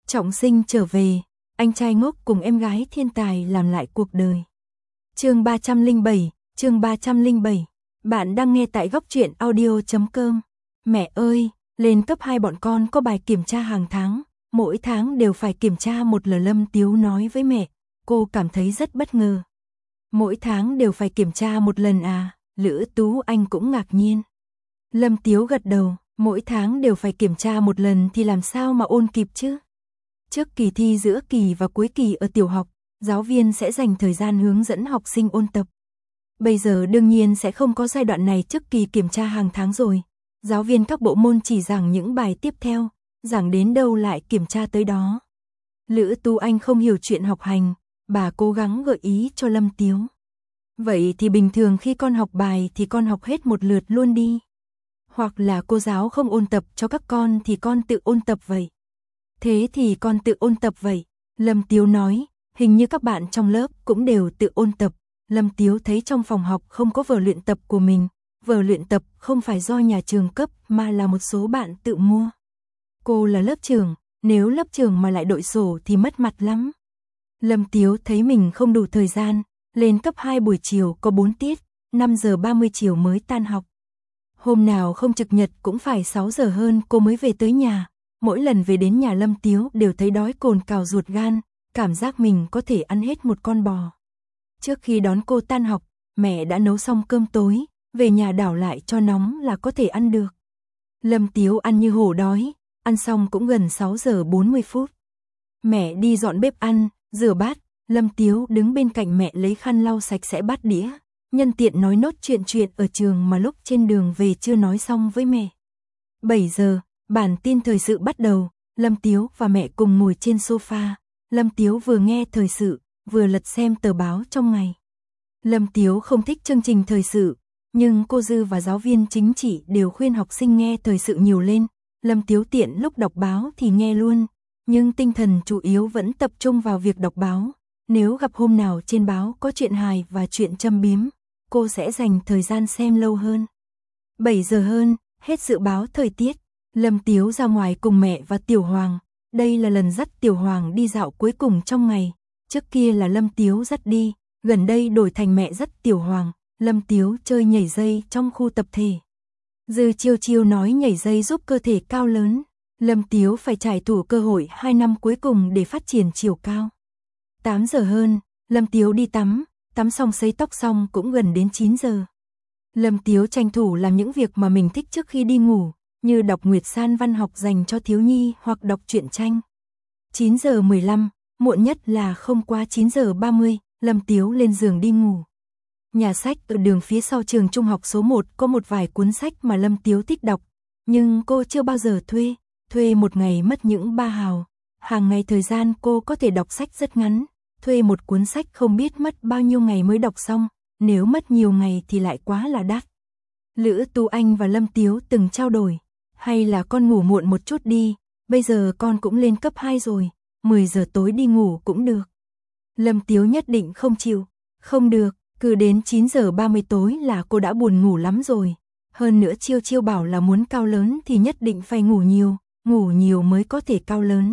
Trọng sinh trở về, anh trai ngốc cùng em gái thiên tài làm lại cuộc đời. Chương 307. Bạn đang nghe tại góc truyện audio.com. Mẹ ơi, lên cấp 2 bọn con có bài kiểm tra hàng tháng, mỗi tháng đều phải kiểm tra một lần. Lâm Tiếu nói với mẹ, cô cảm thấy rất bất ngờ. Mỗi tháng đều phải kiểm tra một lần à? Lữ Tú Anh cũng ngạc nhiên. Lâm Tiếu gật đầu, mỗi tháng đều phải kiểm tra một lần thì làm sao mà ôn kịp chứ? Trước kỳ thi giữa kỳ và cuối kỳ ở tiểu học, giáo viên sẽ dành thời gian hướng dẫn học sinh ôn tập. Bây giờ đương nhiên sẽ không có giai đoạn này trước kỳ kiểm tra hàng tháng rồi. Giáo viên các bộ môn chỉ giảng những bài tiếp theo, giảng đến đâu lại kiểm tra tới đó. Lữ Tú Anh không hiểu chuyện học hành, bà cố gắng gợi ý cho Lâm Tiếu. Vậy thì bình thường khi con học bài thì con học hết một lượt luôn đi. Hoặc là cô giáo không ôn tập cho các con thì con tự ôn tập vậy. Thế thì con tự ôn tập vậy. Lâm Tiếu nói, hình như các bạn trong lớp cũng đều tự ôn tập. Lâm Tiếu thấy trong phòng học không có vở luyện tập của mình. Vở luyện tập không phải do nhà trường cấp mà là một số bạn tự mua. Cô là lớp trưởng, nếu lớp trưởng mà lại đội sổ thì mất mặt lắm. Lâm Tiếu thấy mình không đủ thời gian, lên cấp 2 buổi chiều có 4 tiết, 5 giờ 30 chiều mới tan học. Hôm nào không trực nhật cũng phải 6 giờ hơn cô mới về tới nhà. Mỗi lần về đến nhà Lâm Tiếu đều thấy đói cồn cào ruột gan, cảm giác mình có thể ăn hết một con bò. Trước khi đón cô tan học, mẹ đã nấu xong cơm tối, về nhà đảo lại cho nóng là có thể ăn được. Lâm Tiếu ăn như hổ đói, ăn xong cũng gần 6 giờ 40 phút. Mẹ đi dọn bếp ăn, rửa bát, Lâm Tiếu đứng bên cạnh mẹ lấy khăn lau sạch sẽ bát đĩa, nhân tiện nói nốt chuyện ở trường mà lúc trên đường về chưa nói xong với mẹ. 7 giờ, bản tin thời sự bắt đầu, Lâm Tiếu và mẹ cùng ngồi trên sofa. Lâm Tiếu vừa nghe thời sự, vừa lật xem tờ báo trong ngày. Lâm Tiếu không thích chương trình thời sự, nhưng cô Dư và giáo viên chính trị đều khuyên học sinh nghe thời sự nhiều lên. Lâm Tiếu tiện lúc đọc báo thì nghe luôn, nhưng tinh thần chủ yếu vẫn tập trung vào việc đọc báo. Nếu gặp hôm nào trên báo có chuyện hài và chuyện châm biếm, cô sẽ dành thời gian xem lâu hơn. 7 giờ hơn, hết dự báo thời tiết. Lâm Tiếu ra ngoài cùng mẹ và Tiểu Hoàng. Đây là lần dắt Tiểu Hoàng đi dạo cuối cùng trong ngày. Trước kia là Lâm Tiếu dắt đi, gần đây đổi thành mẹ dắt Tiểu Hoàng. Lâm Tiếu chơi nhảy dây trong khu tập thể. Dư Chiêu Chiêu nói nhảy dây giúp cơ thể cao lớn. Lâm Tiếu phải trải thủ cơ hội 2 năm cuối cùng để phát triển chiều cao. 8 giờ hơn, Lâm Tiếu đi tắm xong sấy tóc xong cũng gần đến 9 giờ. Lâm Tiếu tranh thủ làm những việc mà mình thích trước khi đi ngủ, như đọc Nguyệt San văn học dành cho thiếu nhi hoặc đọc truyện tranh. 9 giờ 15, muộn nhất là không qua 9 giờ 30, Lâm Tiếu lên giường đi ngủ. Nhà sách ở đường phía sau trường trung học số 1 có một vài cuốn sách mà Lâm Tiếu thích đọc, nhưng cô chưa bao giờ thuê một ngày mất những 3 hào. Hàng ngày thời gian cô có thể đọc sách rất ngắn, thuê một cuốn sách không biết mất bao nhiêu ngày mới đọc xong, nếu mất nhiều ngày thì lại quá là đắt. Lữ Tú Anh và Lâm Tiếu từng trao đổi, hay là con ngủ muộn một chút đi, bây giờ con cũng lên cấp 2 rồi, 10 giờ tối đi ngủ cũng được. Lâm Tiếu nhất định không chịu, không được, cứ đến 9 giờ 30 tối là cô đã buồn ngủ lắm rồi. Hơn nữa Chiêu Chiêu bảo là muốn cao lớn thì nhất định phải ngủ nhiều mới có thể cao lớn.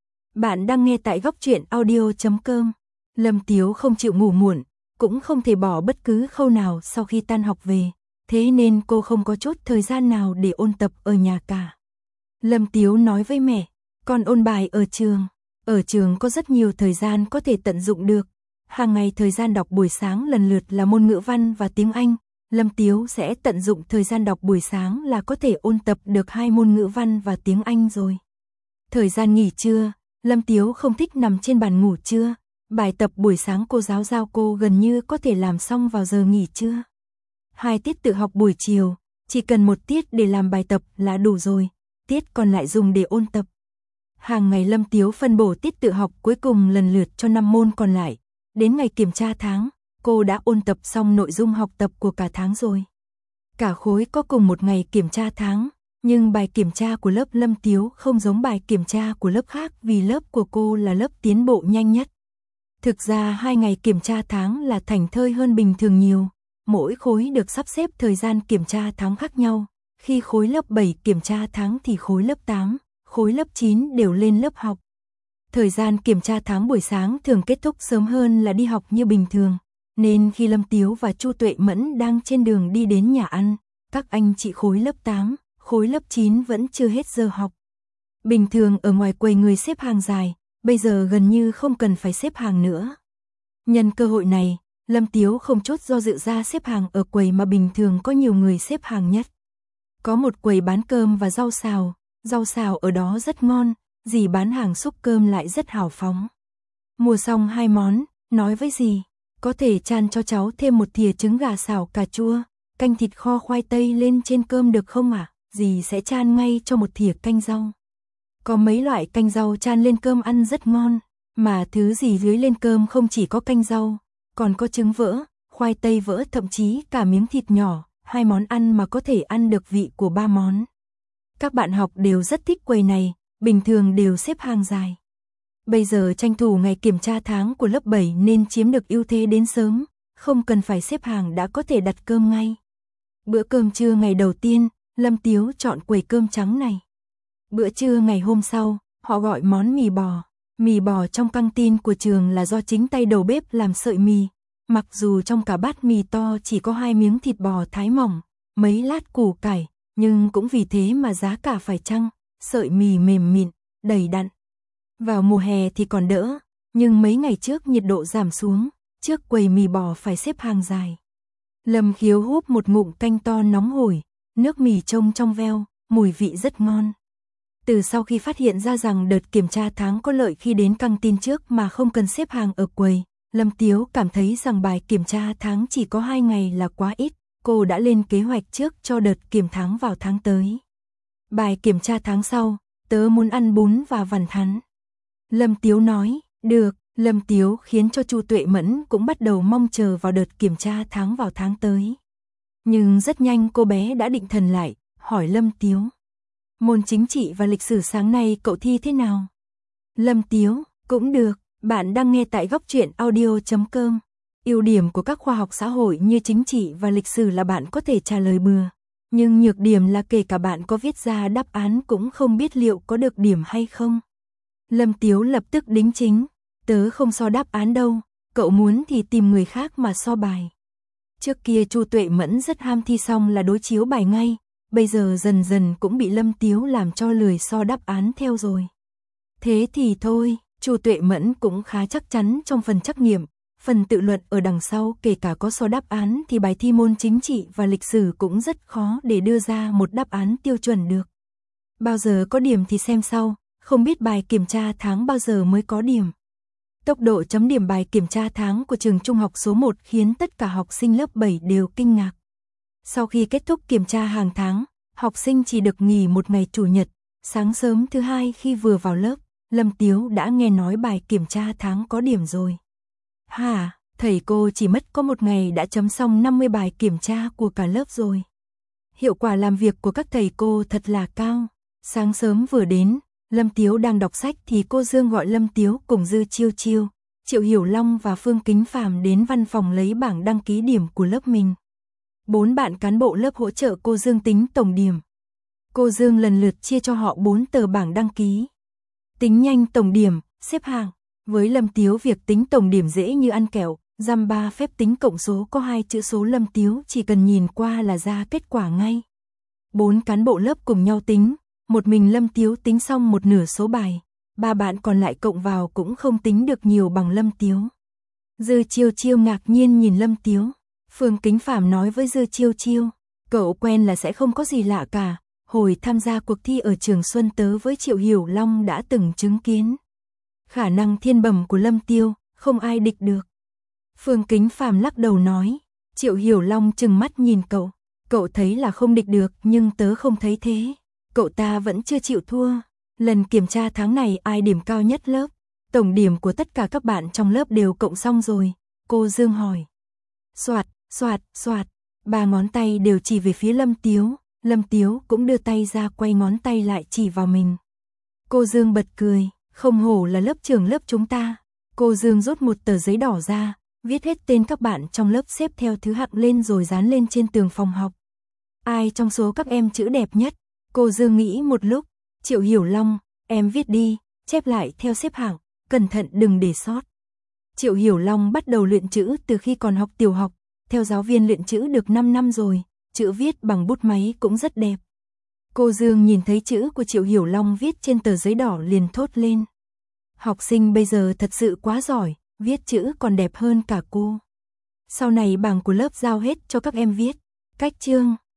Bạn đang nghe tại góc truyện audio.com. Lâm Tiếu không chịu ngủ muộn, cũng không thể bỏ bất cứ khâu nào sau khi tan học về, thế nên cô không có chút thời gian nào để ôn tập ở nhà cả. Lâm Tiếu nói với mẹ, con ôn bài ở trường có rất nhiều thời gian có thể tận dụng được. Hàng ngày thời gian đọc buổi sáng lần lượt là môn ngữ văn và tiếng Anh, Lâm Tiếu sẽ tận dụng thời gian đọc buổi sáng là có thể ôn tập được 2 môn ngữ văn và tiếng Anh rồi. Thời gian nghỉ trưa, Lâm Tiếu không thích nằm trên bàn ngủ trưa, bài tập buổi sáng cô giáo giao cô gần như có thể làm xong vào giờ nghỉ trưa. 2 tiết tự học buổi chiều, chỉ cần 1 tiết để làm bài tập là đủ rồi, tiết còn lại dùng để ôn tập. Hàng ngày Lâm Tiếu phân bổ tiết tự học cuối cùng lần lượt cho 5 môn còn lại. Đến ngày kiểm tra tháng, cô đã ôn tập xong nội dung học tập của cả tháng rồi. Cả khối có cùng một ngày kiểm tra tháng, nhưng bài kiểm tra của lớp Lâm Tiếu không giống bài kiểm tra của lớp khác vì lớp của cô là lớp tiến bộ nhanh nhất. Thực ra 2 ngày kiểm tra tháng là thảnh thơi hơn bình thường nhiều, mỗi khối được sắp xếp thời gian kiểm tra tháng khác nhau. Khi khối lớp 7 kiểm tra tháng thì khối lớp 8, khối lớp 9 đều lên lớp học. Thời gian kiểm tra tháng buổi sáng thường kết thúc sớm hơn là đi học như bình thường, nên khi Lâm Tiếu và Chu Tuệ Mẫn đang trên đường đi đến nhà ăn, các anh chị khối lớp 8, khối lớp 9 vẫn chưa hết giờ học. Bình thường ở ngoài quầy người xếp hàng dài, bây giờ gần như không cần phải xếp hàng nữa. Nhân cơ hội này, Lâm Tiếu không chút do dự ra xếp hàng ở quầy mà bình thường có nhiều người xếp hàng nhất. Có một quầy bán cơm và rau xào ở đó rất ngon, dì bán hàng xúc cơm lại rất hào phóng. Mua xong 2 món, nói với dì, có thể chan cho cháu thêm một thìa trứng gà xào cà chua, canh thịt kho khoai tây lên trên cơm được không ạ? Dì sẽ chan ngay cho một thìa canh rau. Có mấy loại canh rau chan lên cơm ăn rất ngon, mà thứ dì dưới lên cơm không chỉ có canh rau, còn có trứng vỡ, khoai tây vỡ, thậm chí cả miếng thịt nhỏ, 2 món ăn mà có thể ăn được vị của 3 món. Các bạn học đều rất thích quầy này, bình thường đều xếp hàng dài. Bây giờ tranh thủ ngày kiểm tra tháng của lớp 7 nên chiếm được ưu thế đến sớm, không cần phải xếp hàng đã có thể đặt cơm ngay. Bữa cơm trưa ngày đầu tiên, Lâm Tiếu chọn quầy cơm trắng này. Bữa trưa ngày hôm sau, họ gọi món mì bò. Mì bò trong căng tin của trường là do chính tay đầu bếp làm sợi mì. Mặc dù trong cả bát mì to chỉ có 2 miếng thịt bò thái mỏng, mấy lát củ cải, nhưng cũng vì thế mà giá cả phải chăng, sợi mì mềm mịn, đầy đặn. Vào mùa hè thì còn đỡ, nhưng mấy ngày trước nhiệt độ giảm xuống, trước quầy mì bò phải xếp hàng dài. Lâm Khiếu húp một ngụm canh to nóng hổi, nước mì trông trong veo, mùi vị rất ngon. Từ sau khi phát hiện ra rằng đợt kiểm tra tháng có lợi khi đến căng tin trước mà không cần xếp hàng ở quầy, Lâm Tiếu cảm thấy rằng bài kiểm tra tháng chỉ có 2 ngày là quá ít, cô đã lên kế hoạch trước cho đợt kiểm tháng vào tháng tới. Bài kiểm tra tháng sau, tớ muốn ăn bún và vằn thắn. Lâm Tiếu nói, được. Lâm Tiếu khiến cho Chu Tuệ Mẫn cũng bắt đầu mong chờ vào đợt kiểm tra tháng vào tháng tới. Nhưng rất nhanh cô bé đã định thần lại, hỏi Lâm Tiếu. Môn chính trị và lịch sử sáng nay cậu thi thế nào? Lâm Tiếu, cũng được, bạn đang nghe tại góc truyện audio.com. Ưu điểm của các khoa học xã hội như chính trị và lịch sử là bạn có thể trả lời bừa. Nhưng nhược điểm là kể cả bạn có viết ra đáp án cũng không biết liệu có được điểm hay không. Lâm Tiếu lập tức đính chính. Tớ không so đáp án đâu, cậu muốn thì tìm người khác mà so bài. Trước kia Chu Tuệ Mẫn rất ham thi xong là đối chiếu bài ngay, bây giờ dần dần cũng bị Lâm Tiếu làm cho lười so đáp án theo rồi. Thế thì thôi, Chu Tuệ Mẫn cũng khá chắc chắn trong phần trắc nghiệm, phần tự luận ở đằng sau kể cả có so đáp án thì bài thi môn chính trị và lịch sử cũng rất khó để đưa ra một đáp án tiêu chuẩn được. Bao giờ có điểm thì xem sau, không biết bài kiểm tra tháng bao giờ mới có điểm. Tốc độ chấm điểm bài kiểm tra tháng của trường trung học số 1 khiến tất cả học sinh lớp 7 đều kinh ngạc. Sau khi kết thúc kiểm tra hàng tháng, học sinh chỉ được nghỉ một ngày chủ nhật. Sáng sớm thứ hai khi vừa vào lớp, Lâm Tiếu đã nghe nói bài kiểm tra tháng có điểm rồi. Hả, thầy cô chỉ mất có một ngày đã chấm xong 50 bài kiểm tra của cả lớp rồi. Hiệu quả làm việc của các thầy cô thật là cao. Sáng sớm vừa đến, Lâm Tiếu đang đọc sách thì cô Dương gọi Lâm Tiếu cùng Dư Chiêu Chiêu, Triệu Hiểu Long và Phương Kính Phàm đến văn phòng lấy bảng đăng ký điểm của lớp mình. 4 bạn cán bộ lớp hỗ trợ cô Dương tính tổng điểm. Cô Dương lần lượt chia cho họ 4 tờ bảng đăng ký. Tính nhanh tổng điểm, xếp hàng. Với Lâm Tiếu việc tính tổng điểm dễ như ăn kẹo, dăm ba phép tính cộng số có 2 chữ số Lâm Tiếu chỉ cần nhìn qua là ra kết quả ngay. 4 cán bộ lớp cùng nhau tính. Một mình Lâm Tiếu tính xong một nửa số bài, 3 bạn còn lại cộng vào cũng không tính được nhiều bằng Lâm Tiếu. Dư Chiêu Chiêu ngạc nhiên nhìn Lâm Tiếu. Phương Kính Phàm nói với Dư Chiêu Chiêu, cậu quen là sẽ không có gì lạ cả, hồi tham gia cuộc thi ở trường Xuân tớ với Triệu Hiểu Long đã từng chứng kiến. Khả năng thiên bẩm của Lâm Tiếu, không ai địch được. Phương Kính Phàm lắc đầu nói, Triệu Hiểu Long trừng mắt nhìn cậu thấy là không địch được nhưng tớ không thấy thế. Cậu ta vẫn chưa chịu thua. Lần kiểm tra tháng này ai điểm cao nhất lớp? Tổng điểm của tất cả các bạn trong lớp đều cộng xong rồi. Cô Dương hỏi. Soạt, soạt, soạt. 3 ngón tay đều chỉ về phía Lâm Tiếu. Lâm Tiếu cũng đưa tay ra quay ngón tay lại chỉ vào mình. Cô Dương bật cười. Không hổ là lớp trưởng lớp chúng ta. Cô Dương rút một tờ giấy đỏ ra, viết hết tên các bạn trong lớp xếp theo thứ hạng lên rồi dán lên trên tường phòng học. Ai trong số các em chữ đẹp nhất? Cô Dương nghĩ một lúc, Triệu Hiểu Long, em viết đi, chép lại theo xếp hạng, cẩn thận đừng để sót. Triệu Hiểu Long bắt đầu luyện chữ từ khi còn học tiểu học, theo giáo viên luyện chữ được 5 năm rồi, chữ viết bằng bút máy cũng rất đẹp. Cô Dương nhìn thấy chữ của Triệu Hiểu Long viết trên tờ giấy đỏ liền thốt lên. Học sinh bây giờ thật sự quá giỏi, viết chữ còn đẹp hơn cả cô. Sau này bảng của lớp giao hết cho các em viết, cách chương,